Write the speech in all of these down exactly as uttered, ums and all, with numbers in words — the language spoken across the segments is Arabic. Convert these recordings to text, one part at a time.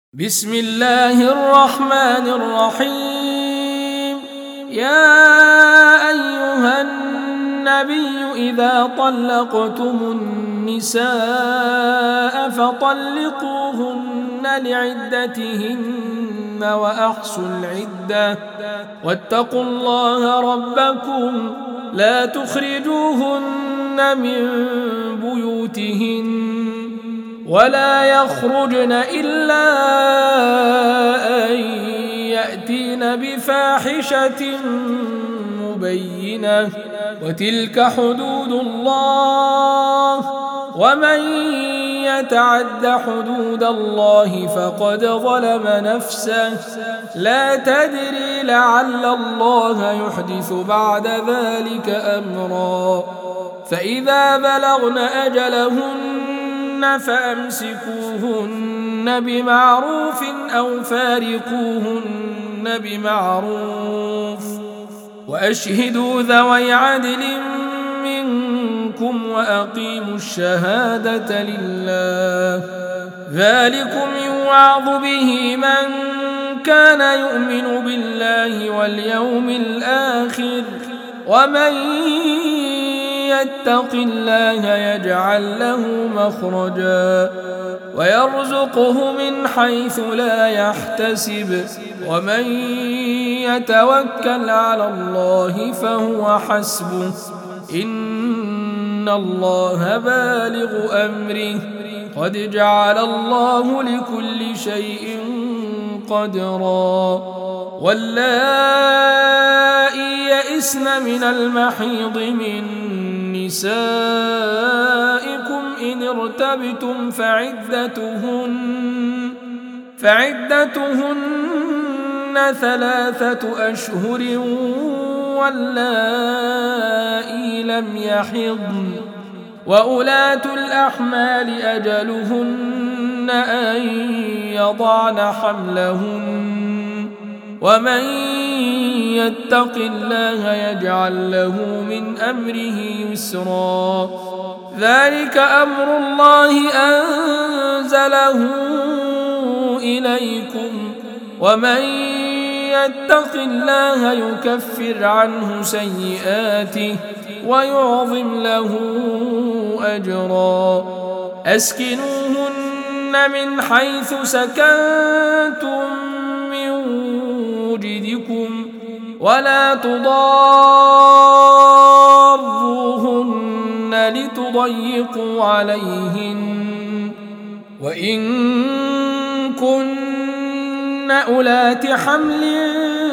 بسم الله الرحمن الرحيم. يا أيها النبي إذا طلقتم النساء فطلقوهن لعدتهن وأحصوا العدة واتقوا الله ربكم لا تخرجوهن من بيوتهن ولا يخرجن إلا أن يأتين بفاحشة مبينة وتلك حدود الله ومن يتعد حدود الله فقد ظلم نفسه لا تدري لعل الله يحدث بعد ذلك أمرا. فإذا بلغن أجلهن فأمسكوهن بمعروف أو فارقوهن بمعروف وأشهدوا ذوي عدل منكم وأقيموا الشهادة لله ذلكم يوعظ به من كان يؤمن بالله واليوم الآخر ومن يتق الله يجعل له مخرجا ويرزقه من حيث لا يحتسب ومن يتوكل على الله فهو حسبه إن الله بالغ أمره قد جعل الله لكل شيء قدرا. واللائي يئسن من المحيض من نسائكم إن ارتبتم فعدتهن فعدتهن ثلاثة أشهر واللائي لم يحضن وأولاة الأحمال أجلهن أن يضعن حملهن ومن يتق الله يجعل له من أمره يسرا. ذلك أمر الله أنزله إليكم ومن يتق الله يكفر عنه سيئاته ويعظم له أجرا. أسكنوهن من حيث سكنتم من وجدكم ولا تضاروهن لتضيقوا عليهن وإن كن أولات حمل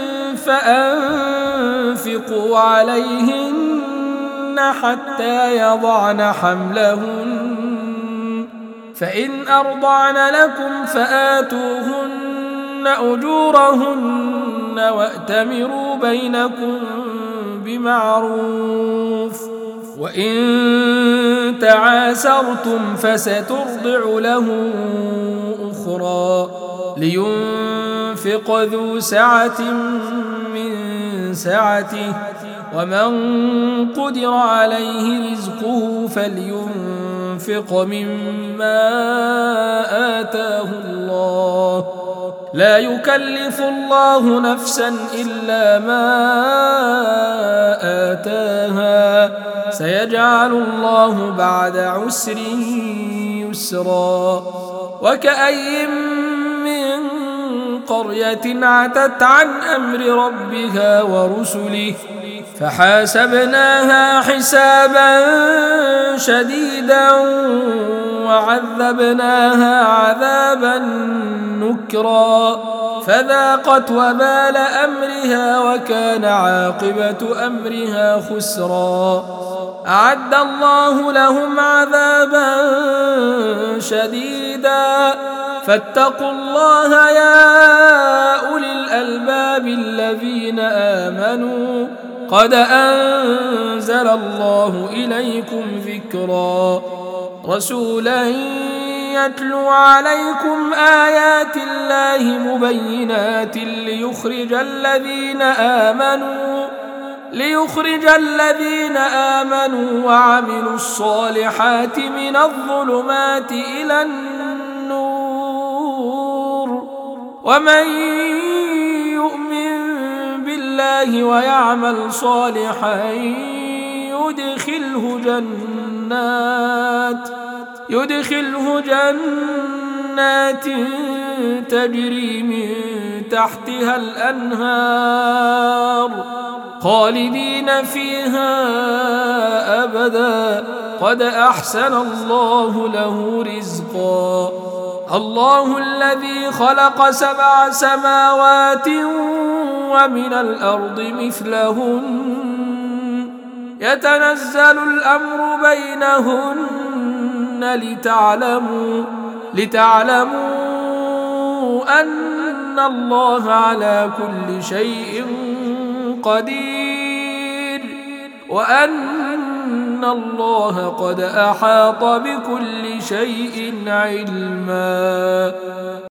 فأنفقوا عليهن حتى يضعن حملهن فإن أرضعن لكم فآتوهن أجورهن وأتمروا بينكم بمعروف وإن تعاسرتم فسترضع له أخرى لينفق ذو سعة من سعته ومن قدر عليه رزقه فلينفق مما آتاه الله لا يكلف الله نفسا إلا ما آتاها سيجعل الله بعد عسر يسرا. وكأي من قرية عتت عن أمر ربها ورسله فحاسبناها حسابا شديدا وعذبناها عذابا نكرا فذاقت وبال أمرها وكان عاقبة أمرها خسرا. أعد الله لهم عذابا شديدا فاتقوا الله يا أولي الألباب الذين آمنوا قد أنزل الله إليكم ذكرا رسولا يتلو عليكم آيات الله مبينات ليخرج الذين آمنوا ليخرج الذين آمنوا وعملوا الصالحات من الظلمات إلى النور ومن يؤمن بالله ويعمل صالحا يدخله جنات يدخله جنات تجري من تحتها الأنهار خالدين فيها أبدا قد أحسن الله له رزقا الله الذي خلق سبع سماوات ومن الأرض مثلهن يتنزل الأمر بينهن لتعلموا لتعلموا أن الله على كل شيء قدير وأن الله قد أحاط بكل شيء علما.